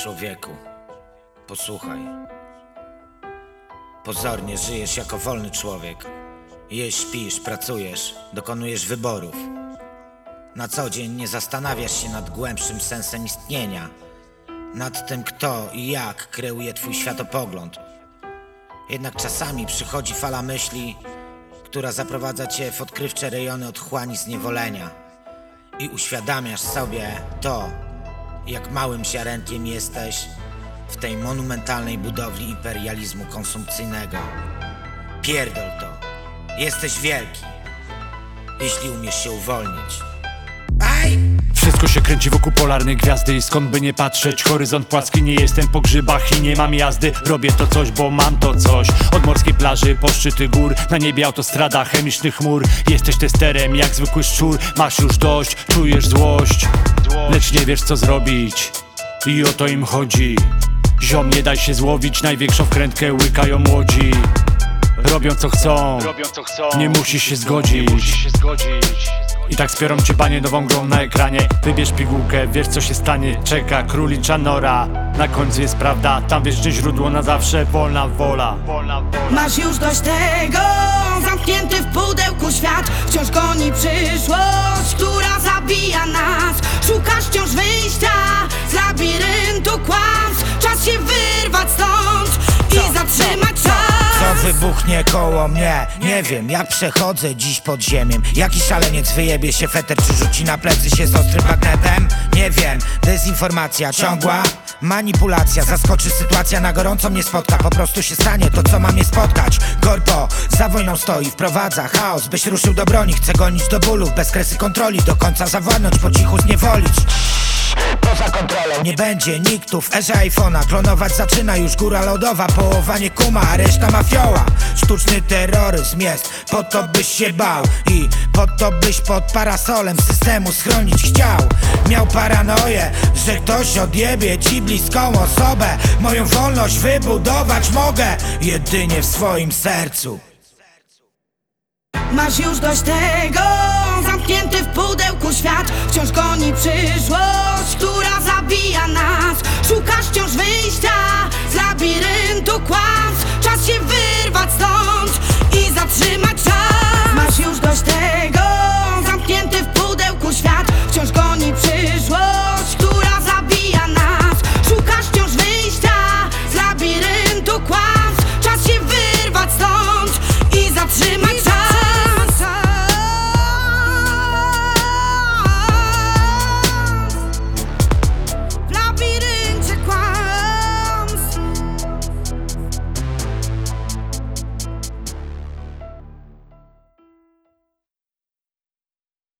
Człowieku, posłuchaj. Pozornie żyjesz jako wolny człowiek. Jesz, śpisz, pracujesz, dokonujesz wyborów. Na co dzień nie zastanawiasz się nad głębszym sensem istnienia, nad tym, kto i jak kreuje twój światopogląd. Jednak czasami przychodzi fala myśli, która zaprowadza cię w odkrywcze rejony otchłani zniewolenia. I uświadamiasz sobie to, jak małym ziarnkiem jesteś w tej monumentalnej budowli imperializmu konsumpcyjnego. Pierdol to. Jesteś wielki, jeśli umiesz się uwolnić. Wszystko się kręci wokół polarnej gwiazdy i skąd by nie patrzeć, horyzont płaski, nie jestem po grzybach i nie mam jazdy. Robię to coś, bo mam to coś. Od morskiej plaży po szczyty gór, na niebie autostrada chemicznych chmur. Jesteś testerem jak zwykły szczur, masz już dość, czujesz złość, lecz nie wiesz co zrobić i o to im chodzi. Ziom, nie daj się złowić, największą wkrętkę łykają młodzi. Robią co chcą, nie musisz się zgodzić. I tak spiorą cię panie nową grą na ekranie. Wybierz pigułkę, wiesz co się stanie. Czeka królicza nora, na końcu jest prawda. Tam wieczne źródło, na zawsze wolna wola. Masz już dość tego, zamknięty w pudełku świat wciąż goni przyszłość, która zabija nas. Szukasz wciąż wyjścia z labiryntu kłamstw. Czas się wyrwać stąd i zatrzymać czas. Co wybuchnie koło mnie? Nie wiem, jak przechodzę dziś pod ziemię. Jaki szaleniec wyjebie się feter, czy rzuci na plecy się z ostrym bagnetem? Nie wiem, dezinformacja ciągła, manipulacja. Zaskoczy sytuacja, na gorąco mnie spotka. Po prostu się stanie to, co ma mnie spotkać. Korpo za wojną stoi, wprowadza chaos, byś ruszył do broni. Chce gonić do bólów, bez kresy kontroli, do końca zawładnąć, po cichu zniewolić. Poza kontrolą nie będzie niktów w erze iPhone'a. Klonować zaczyna już góra lodowa, połowa nie kuma, a reszta mafioła. Sztuczny terroryzm jest po to, byś się bał i po to, byś pod parasolem systemu schronić chciał. Miał paranoję, że ktoś odjebie ci bliską osobę. Moją wolność wybudować mogę jedynie w swoim sercu. Masz już dość tego, zamknięty w pudełku świat wciąż goni przyszłość, która zabija nas. Szukasz wciąż wyjścia z labiryntu kłamstw. Czas się wyrwać stąd i zatrzymać